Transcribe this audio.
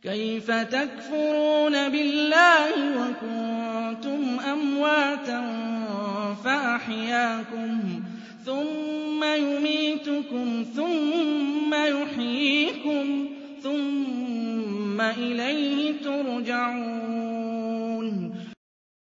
كَيْفَ تَكْفُرُونَ بِاللَّهِ وَكُنتُمْ أَمْوَاتًا فَأَحْيَاكُمْ ثُمَّ يُمِيتُكُمْ ثُمَّ يُحْيِيكُمْ ثُمَّ إِلَيْهِ تُرْجَعُونَ